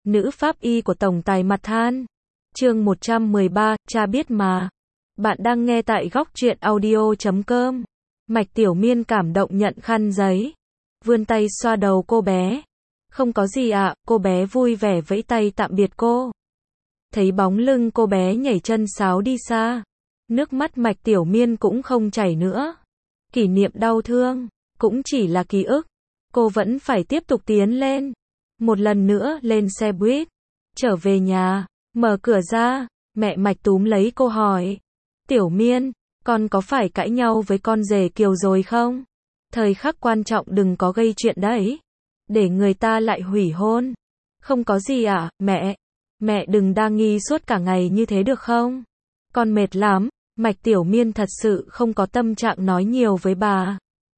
nữ pháp y của tổng tài mặt than. Chương 113, cha biết mà. Bạn đang nghe tại góc truyện audio.com. Mạch Tiểu Miên cảm động nhận khăn giấy, vươn tay xoa đầu cô bé. Không có gì ạ, cô bé vui vẻ vẫy tay tạm biệt cô. Thấy bóng lưng cô bé nhảy chân sáo đi xa, nước mắt Mạch Tiểu Miên cũng không chảy nữa. Kỷ niệm đau thương, cũng chỉ là ký ức. Cô vẫn phải tiếp tục tiến lên. Một lần nữa lên xe buýt, trở về nhà, mở cửa ra, mẹ Mạch túm lấy cô hỏi. Tiểu Miên, con có phải cãi nhau với con rể Kiều rồi không? Thời khắc quan trọng đừng có gây chuyện đấy, để người ta lại hủy hôn. Không có gì ạ, mẹ. Mẹ đừng đa nghi suốt cả ngày như thế được không? Con mệt lắm. Mạch Tiểu Miên thật sự không có tâm trạng nói nhiều với bà.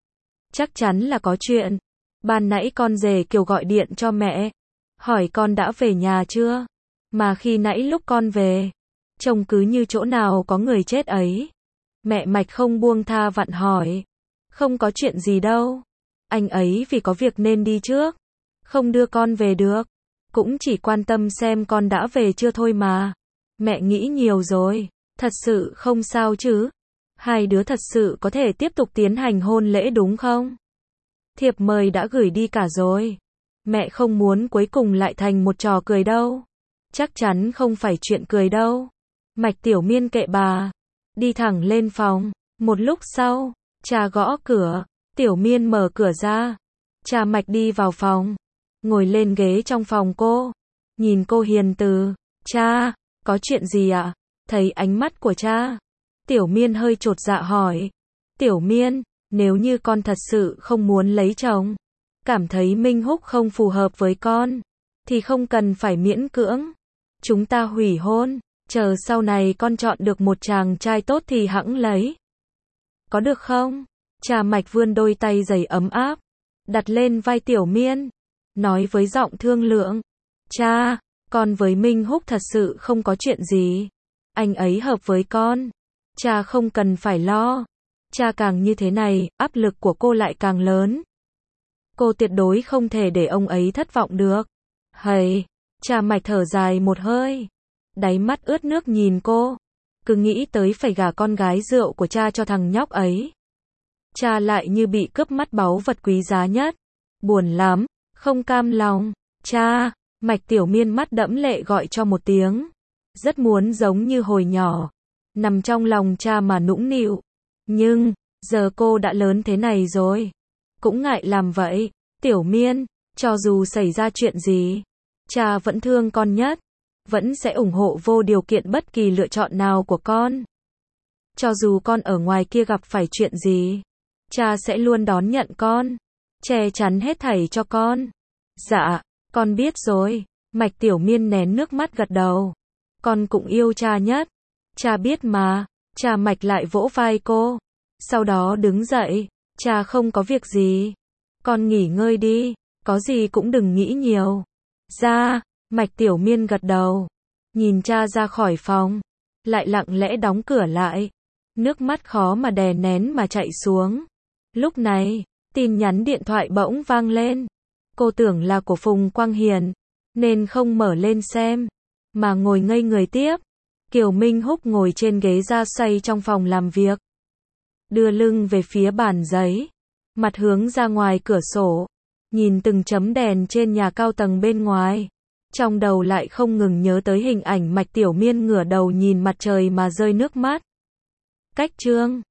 Chắc chắn là có chuyện. Ban nãy con rể Kiều gọi điện cho mẹ, hỏi con đã về nhà chưa? Mà khi nãy lúc con về, trông cứ như chỗ nào có người chết ấy. Mẹ Mạch không buông tha vặn hỏi. Không có chuyện gì đâu. Anh ấy vì có việc nên đi trước, không đưa con về được. Cũng chỉ quan tâm xem con đã về chưa thôi mà. Mẹ nghĩ nhiều rồi. Thật sự không sao chứ? Hai đứa thật sự có thể tiếp tục tiến hành hôn lễ đúng không? Thiệp mời đã gửi đi cả rồi. Mẹ không muốn cuối cùng lại thành một trò cười đâu. Chắc chắn không phải chuyện cười đâu. Mạch Tiểu Miên kệ bà, đi thẳng lên phòng. Một lúc sau, cha gõ cửa. Tiểu Miên mở cửa ra. Cha Mạch đi vào phòng, ngồi lên ghế trong phòng cô, nhìn cô hiền từ. Cha, có chuyện gì ạ? Thấy ánh mắt của cha, Tiểu Miên hơi chột dạ hỏi. Tiểu Miên, nếu như con thật sự không muốn lấy chồng, cảm thấy Minh Húc không phù hợp với con, thì không cần phải miễn cưỡng. Chúng ta hủy hôn, chờ sau này con chọn được một chàng trai tốt thì hẵng lấy. Có được không? Cha Mạch vươn đôi tay dày ấm áp, đặt lên vai Tiểu Miên, nói với giọng thương lượng. Cha, con với Minh Húc thật sự không có chuyện gì. Anh ấy hợp với con. Cha không cần phải lo. Cha càng như thế này, áp lực của cô lại càng lớn. Cô tuyệt đối không thể để ông ấy thất vọng được. Hầy, cha Mạch thở dài một hơi, đáy mắt ướt nước nhìn cô. Cứ nghĩ tới phải gả con gái rượu của cha cho thằng nhóc ấy. Cha lại như bị cướp mất báu vật quý giá nhất. Buồn lắm, không cam lòng. Cha, Mạch Tiểu Miên mắt đẫm lệ gọi cho một tiếng. Rất muốn giống như hồi nhỏ, nằm trong lòng cha mà nũng nịu. Nhưng, giờ cô đã lớn thế này rồi, cũng ngại làm vậy. Tiểu Miên, cho dù xảy ra chuyện gì, cha vẫn thương con nhất, vẫn sẽ ủng hộ vô điều kiện bất kỳ lựa chọn nào của con. Cho dù con ở ngoài kia gặp phải chuyện gì, cha sẽ luôn đón nhận con, che chắn hết thảy cho con. Dạ, con biết rồi. Mạch Tiểu Miên nén nước mắt gật đầu. Con cũng yêu cha nhất. Cha biết mà. Cha Mạch lại vỗ vai cô, sau đó đứng dậy. Cha không có việc gì. Con nghỉ ngơi đi, có gì cũng đừng nghĩ nhiều. Dạ. Mạch Tiểu Miên gật đầu, nhìn cha ra khỏi phòng, lại lặng lẽ đóng cửa lại. Nước mắt khó mà đè nén mà chạy xuống. Lúc này, tin nhắn điện thoại bỗng vang lên. Cô tưởng là của Phùng Quang Hiền, nên không mở lên xem, mà ngồi ngây người tiếp. Kiều Minh Húc ngồi trên ghế da xoay trong phòng làm việc, đưa lưng về phía bàn giấy, mặt hướng ra ngoài cửa sổ, nhìn từng chấm đèn trên nhà cao tầng bên ngoài. Trong đầu lại không ngừng nhớ tới hình ảnh Mạch Tiểu Miên ngửa đầu nhìn mặt trời mà rơi nước mắt. Cách chương